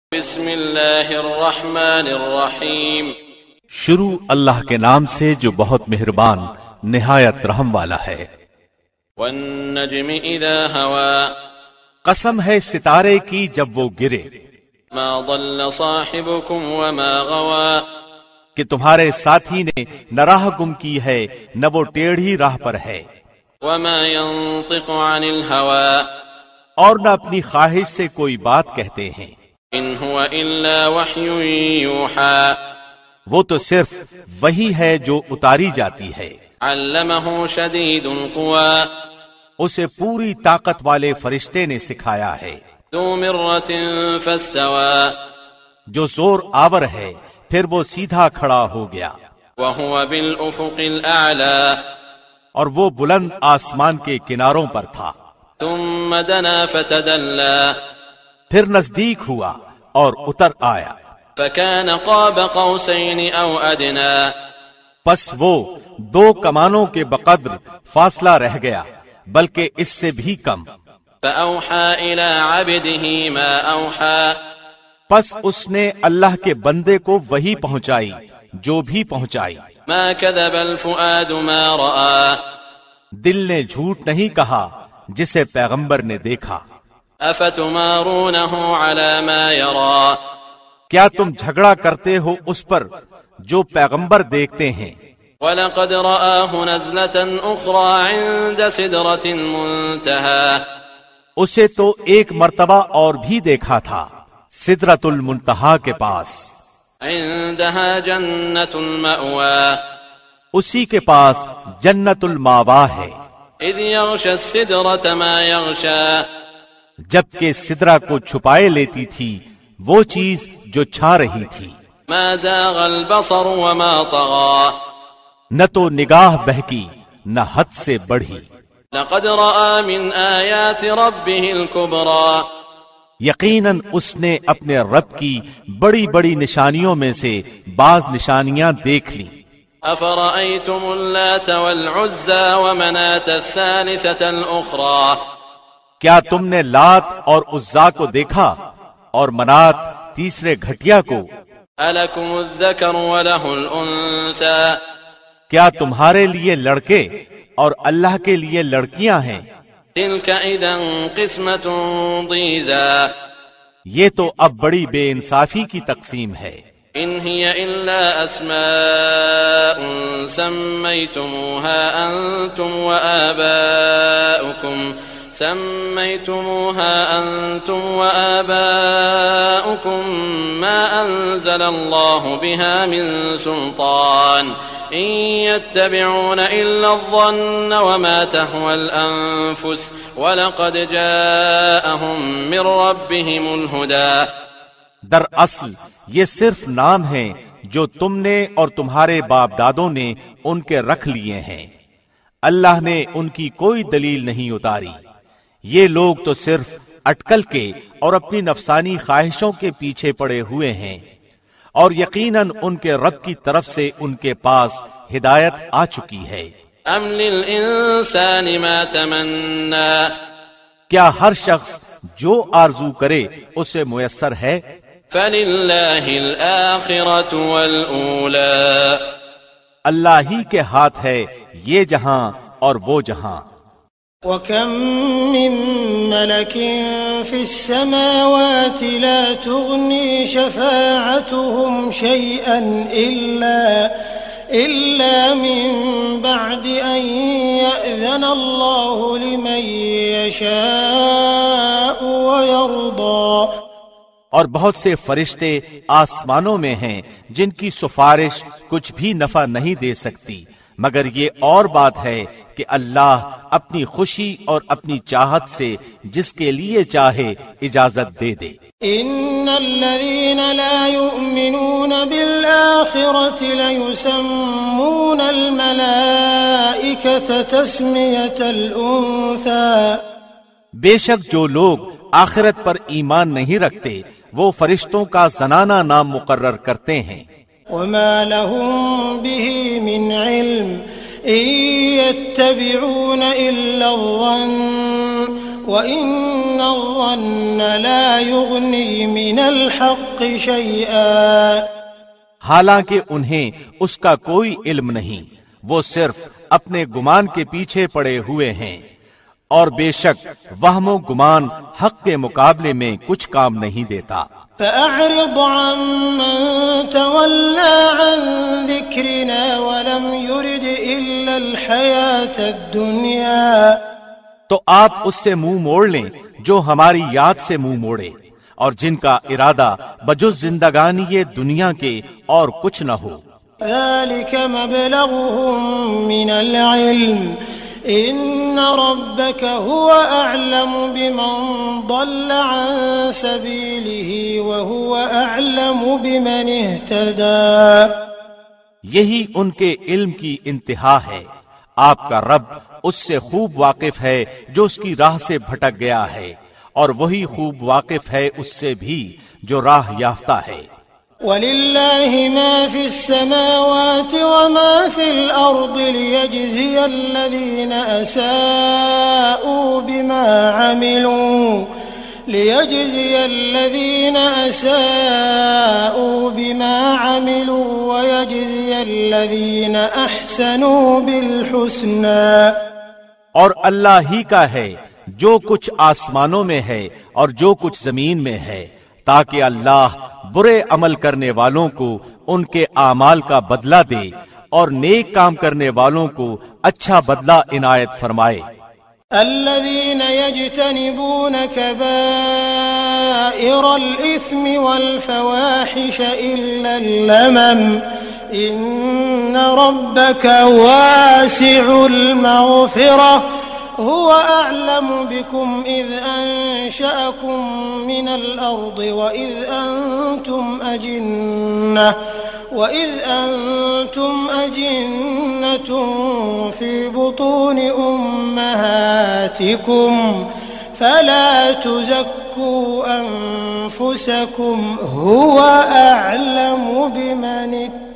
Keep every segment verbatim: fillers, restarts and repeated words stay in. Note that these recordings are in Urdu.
بسم اللہ الرحمن الرحیم۔ شروع اللہ کے نام سے جو بہت مہربان نہایت رحم والا ہے۔ والنجم اذا ہوا، قسم ہے ستارے کی جب وہ گرے۔ ما ضل صاحبكم وما غوا، کہ تمہارے ساتھی نے نہ راہ گم کی ہے نہ وہ ٹیڑھی راہ پر ہے۔ وما ينطق عن الهوى، اور نہ اپنی خواہش سے کوئی بات کہتے ہیں۔ ان هو الا وحی یوحى، وہ تو صرف وہی ہے جو اتاری جاتی ہے۔ علمه شدید القوى، اسے پوری طاقت والے فرشتے نے سکھایا ہے۔ ذو مرة فاستوى، جو زور آور ہے پھر وہ سیدھا کھڑا ہو گیا۔ وهو بالافق الاعلى، اور وہ بلند آسمان کے کناروں پر تھا۔ ثم دنا فتدلى، پھر نزدیک ہوا اور اتر آیا۔ فكان قاب قوسين او ادنى، پس وہ دو کمانوں کے بقدر فاصلہ رہ گیا بلکہ اس سے بھی کم۔ فأوحى إلى عبده ما أوحى، پس اس نے اللہ کے بندے کو وہی پہنچائی جو بھی پہنچائی۔ ما كذب الفؤاد ما رأى، دل نے جھوٹ نہیں کہا جسے پیغمبر نے دیکھا۔ أفتمارونه على ما يرى، کیا تم جھگڑا کرتے ہو اس پر جو پیغمبر دیکھتے ہیں۔ ولقد رآه نزلة أخرى عند سدرة المنتهى، اسے تو ایک مرتبہ اور بھی دیکھا تھا سدرۃ المنتہا کے پاس۔ عندها جنة المأوى، اسی کے پاس جنت الماوا ہے۔ إذ يغشى السدرة ما يغشى، جبکہ سدرہ کو چھپائے لیتی تھی وہ چیز جو چھا رہی تھی۔ ما زاغ البصر وما طغى، نہ تو نگاہ بہکی نہ حد سے بڑھی۔ لقد رأى من آيات ربه الكبرى، یقیناً اس نے اپنے رب کی بڑی بڑی نشانیوں میں سے بعض نشانیاں دیکھ لی۔ أفرأيتم اللات والعزى ومناة الثالثة الأخرى، کیا تم نے لات اور عزا کو دیکھا اور منات تیسرے گھٹیا کو؟ ألكم الذكر وله الأنثى، کیا تمہارے لیے لڑکے اور اللہ کے لیے لڑکیاں ہیں؟ تلك إذا قسمة ضيزى، یہ تو اب بڑی بے انصافی کی تقسیم ہے۔ إن هي إلا أسماء سميتموها أنتم وآباؤكم سميتموها أنتم وآباؤكم ما أنزل الله بها من سلطان إن يتبعون إلا الظن وما تهوى الأنفس ولقد جاءهم من ربهم الهدى۔ دراصل یہ صرف نام ہیں جو تم نے اور تمہارے باپ دادوں نے ان کے رکھ لیے ہیں، اللہ نے ان کی کوئی دلیل نہیں اتاری۔ یہ لوگ تو صرف اٹکل کے اور اپنی نفسانی خواہشوں کے پیچھے پڑے ہوئے ہیں، اور یقیناً ان کے رب کی طرف سے ان کے پاس ہدایت آ چکی ہے۔ أم للإنسان ما تمنى، کیا ہر شخص جو آرزو کرے اسے میسر ہے؟ فللہ الآخرة والأولى، اللہ ہی کے ہاتھ ہے یہ جہاں اور وہ جہاں۔ وَكَم مِّن مَّلَكٍ فِي السَّمَاوَاتِ لَا تُغْنِي شَفَاعَتُهُمْ شَيْئًا إِلَّا إِلَّا مِن بَعْدِ أَن يَأْذَنَ اللَّهُ لِمَن يَشَاءُ وَيَرْضَىٰ۔ اور بہت سے فرشتے آسمانوں میں ہیں جن کی سفارش کچھ بھی نفع نہیں دے سکتی، مگر یہ اور بات ہے کہ اللہ اپنی خوشی اور اپنی چاہت سے جس کے لیے چاہے اجازت دے دے۔ ان الذين لا يؤمنون بالآخرة ليسمون الملائكة تسمية الأنثى، بے شک جو لوگ آخرت پر ایمان نہیں رکھتے وہ فرشتوں کا زنانہ نام مقرر کرتے ہیں۔ وما لهم به من علم إن يتبعون إلا الظن وَإِنَّ الظَّنَّ لَا يُغْنِي مِنَ الْحَقِّ شَيْئًا حالانکہ انہیں اس کا کوئی علم نہیں، وہ صرف اپنے گمان کے پیچھے پڑے ہوئے ہیں، اور بے شک وہم و گمان حق کے مقابلے میں کچھ کام نہیں دیتا۔ فَأَعْرِضْ عَمَّن تَوَلَّىٰ عَن ذِكْرِنَا وَلَمْ يُرِدْ إِلَّا الْحَيَاةَ الدُّنْيَا تو آپ اس سے منہ موڑ لیں جو ہماری یاد سے منہ موڑے، اور جن کا ارادہ بجز زندگانی یہ دنیا کے اور کچھ نہ ہو۔ ذَلِكَ مَبْلَغُهُم مِّنَ الْعِلْمِ إِنَّ رَبَّكَ هُوَ أَعْلَمُ بِمَن ضَلَّ عَن سَبِيلِهِ وَهُوَ أَعْلَمُ بِمَنِ اهْتَدَىٰ یہی ان کے علم کی انتہا ہے، آپ کا رب اس سے خوب واقف ہے جو اس کی راہ سے بھٹک گیا ہے، اور وہی خوب واقف ہے اس سے بھی جو راہ یافتہ ہے۔ وَلِلَّهِ مَا فِي السَّمَاوَاتِ وَمَا فِي الْأَرْضِ لِيَجْزِيَ الَّذِينَ أَسَاءُوا بِمَا عَمِلُوا لِيَجْزِيَ الَّذِينَ أَسَاءُوا بِمَا عَمِلُوا وَيَجْزِيَ الَّذِينَ أَحْسَنُوا بِالْحُسْنَى اور اللہ ہی کا ہے جو کچھ آسمانوں میں ہے اور جو کچھ زمین میں ہے، تاکہ اللہ برے عمل کرنے والوں کو ان کے اعمال کا بدلہ دے اور نیک کام کرنے والوں کو اچھا بدلہ عنایت فرمائے۔ الذين يجتنبون كبائر الإثم والفواحش إلا اللمم إن ربك واسع المغفرة هو أعلم بكم إذ أنشأكم من الأرض وإذ أنتم أجنة وإذ أنتم أجنة في بطون أمهاتكم فلا تزكوا أنفسكم هو أعلم بمن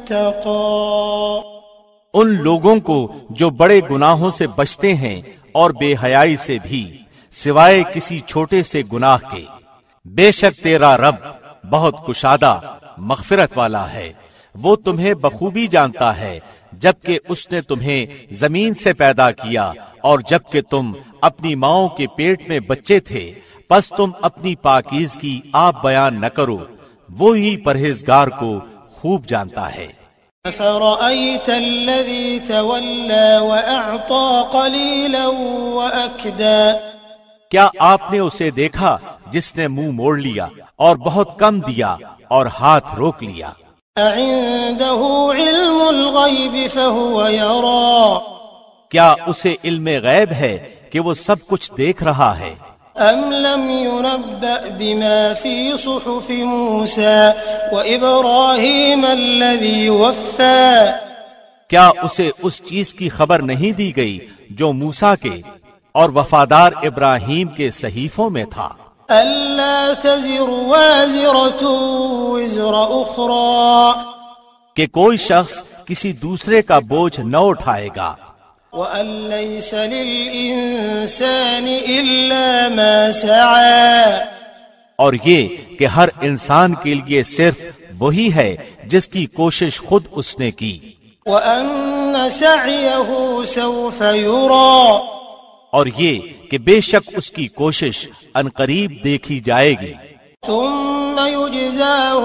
اتقى ان لوگوں کو جو بڑے گناہوں سے بچتے ہیں اور بے حیائی سے بھی، سوائے کسی چھوٹے سے گناہ کے، بے شک تیرا رب بہت کشادہ مغفرت والا ہے، وہ تمہیں بخوبی جانتا ہے، جبکہ اس نے تمہیں زمین سے پیدا کیا اور جبکہ تم اپنی ماؤں کے پیٹ میں بچے تھے، پس تم اپنی پاکیزگی آپ بیان نہ کرو، وہی پرہیزگار کو خوب جانتا ہے۔ أَفَرَأَيْتَ الَّذِي تَوَلَّى وَأَعْطَى قَلِيلًا وَأَكْدَى کیا آپ نے اسے دیکھا جس نے منہ موڑ لیا اور بہت کم دیا اور ہاتھ روک لیا؟ أَعِندَهُ عِلْمُ الْغَيْبِ فَهُوَ يَرَى کیا اسے علم غیب ہے کہ وہ سب کچھ دیکھ رہا ہے؟ أَمْ لَمْ يُنَبَّأْ بِمَا فِي صُحُفِ مُوسَى وَإِبْرَاهِيمَ الَّذِي وَفَّى کیا اسے اس چیز کی خبر نہیں دی گئی جو موسیٰ کے اور وفادار ابراہیم کے صحیفوں میں تھا؟ أَلَّا تَزِرُ وَازِرَةٌ وِزْرَ أُخْرَى کہ کوئی شخص کسی دوسرے کا بوجھ نہ اٹھائے گا، وَأَن لَّيْسَ لِلْإِنسَانِ إِلَّا مَا سَعَى اور یہ کہ ہر انسان کے لیے صرف وہی ہے جس کی کوشش خود اس نے کی، وَأَنَّ سَعْيَهُ سَوْفَ يُرَى اور یہ کہ بے شک اس کی کوشش عنقریب دیکھی جائے گی، ثُمَّ يُجْزَاهُ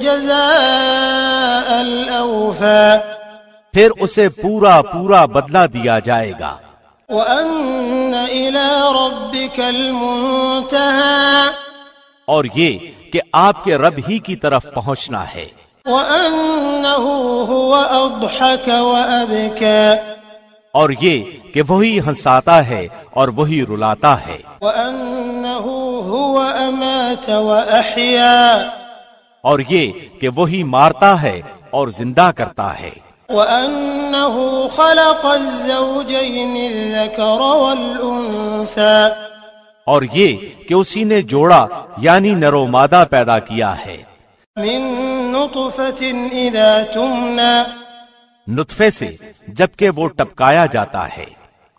الْجَزَاءَ الْأَوْفَى پھر اسے پورا پورا بدلہ دیا جائے گا، وَأَنَّ إِلَى رَبِّكَ الْمُنتَهَى اور یہ کہ آپ کے رب ہی کی طرف پہنچنا ہے، وَأَنَّهُ هُوَ أَضْحَكَ وَأَبْكَى اور یہ کہ وہی ہنساتا ہے اور وہی رلاتا ہے، وَأَنَّهُ هُوَ أَمَاتَ وَأَحْيَا اور یہ کہ وہی مارتا ہے اور زندہ کرتا ہے، وَأَنَّهُ خَلَقَ الزَّوْجَيْنِ الذَّكَرَ وَالْأُنثَى اور یہ کہ اسی نے جوڑا یعنی نر و مادہ پیدا کیا ہے، مِن نُطْفَةٍ إِذَا تُمْنَى نطفے سے جبکہ وہ ٹپکایا جاتا ہے،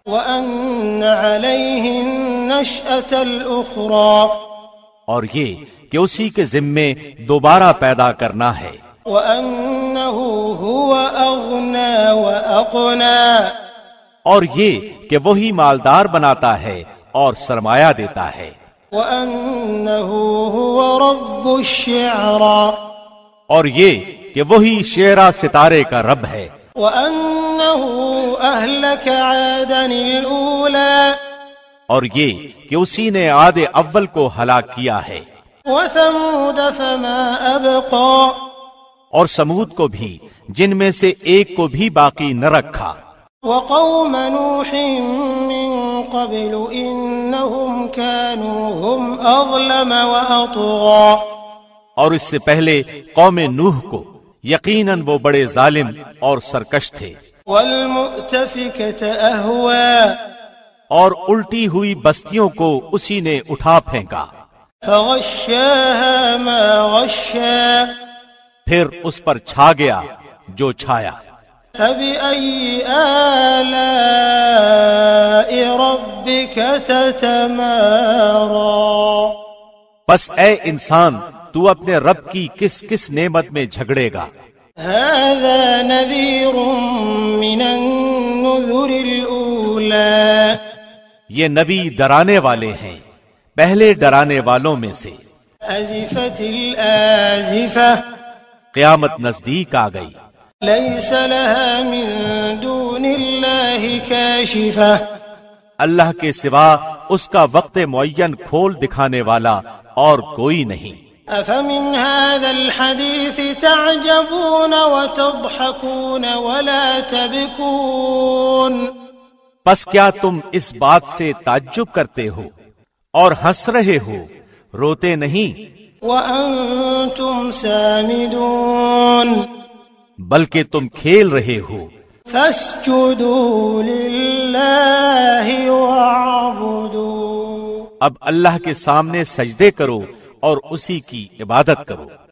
وأن عليه النشأة الأخرى اور یہ کہ اسی کے ذمے دوبارہ پیدا کرنا ہے، وأنه هو أغنى وأقنى اور یہ کہ وہی مالدار بناتا ہے اور سرمایہ دیتا ہے، وأنه هو رب الشعرى اور یہ کہ وہی شعرا ستارے کا رب ہے، وأنه أهلك عادا الأولى اور یہ کہ اسی نے عاد اول کو ہلاک کیا ہے، وثمود فما أبقى اور سمود کو بھی جن میں سے ایک کو بھی باقی نہ رکھا، وقوم نوح من قبل إنهم كانوا هم أظلم وأطغى اور اس سے پہلے قوم نوح کو یقیناً وہ بڑے ظالم اور سرکش تھے، والمؤتفكة أهوى اور الٹی ہوئی بستیوں کو اسی نے اٹھا پھینکا، فغشاها ما غشا پھر اس پر چھا گیا جو چھایا، فبأي آلاء ربك تتمارى بس اے انسان تو اپنے رب کی کس کس نعمت میں جھگڑے گا، هذا نذير من النذر الأولى یہ نبی ڈرانے والے ہیں پہلے ڈرانے والوں میں سے، أزفت الآزفة قیامت نزدیک آ گئی، ليس لها من دون الله كاشفة اللہ کے سوا اس کا وقت معین کھول دکھانے والا اور کوئی نہیں، أفمن هذا الحديث تعجبون وتضحكون ولا تبكون پس کیا تم اس بات سے تعجب کرتے ہو اور ہنس رہے ہو، روتے نہیں، وأنتم سامدون بلکہ تم کھیل رہے ہو، فاسجدوا لله واعبدوا اب اللہ کے سامنے سجدے کرو اور اسی کی عبادت کرو۔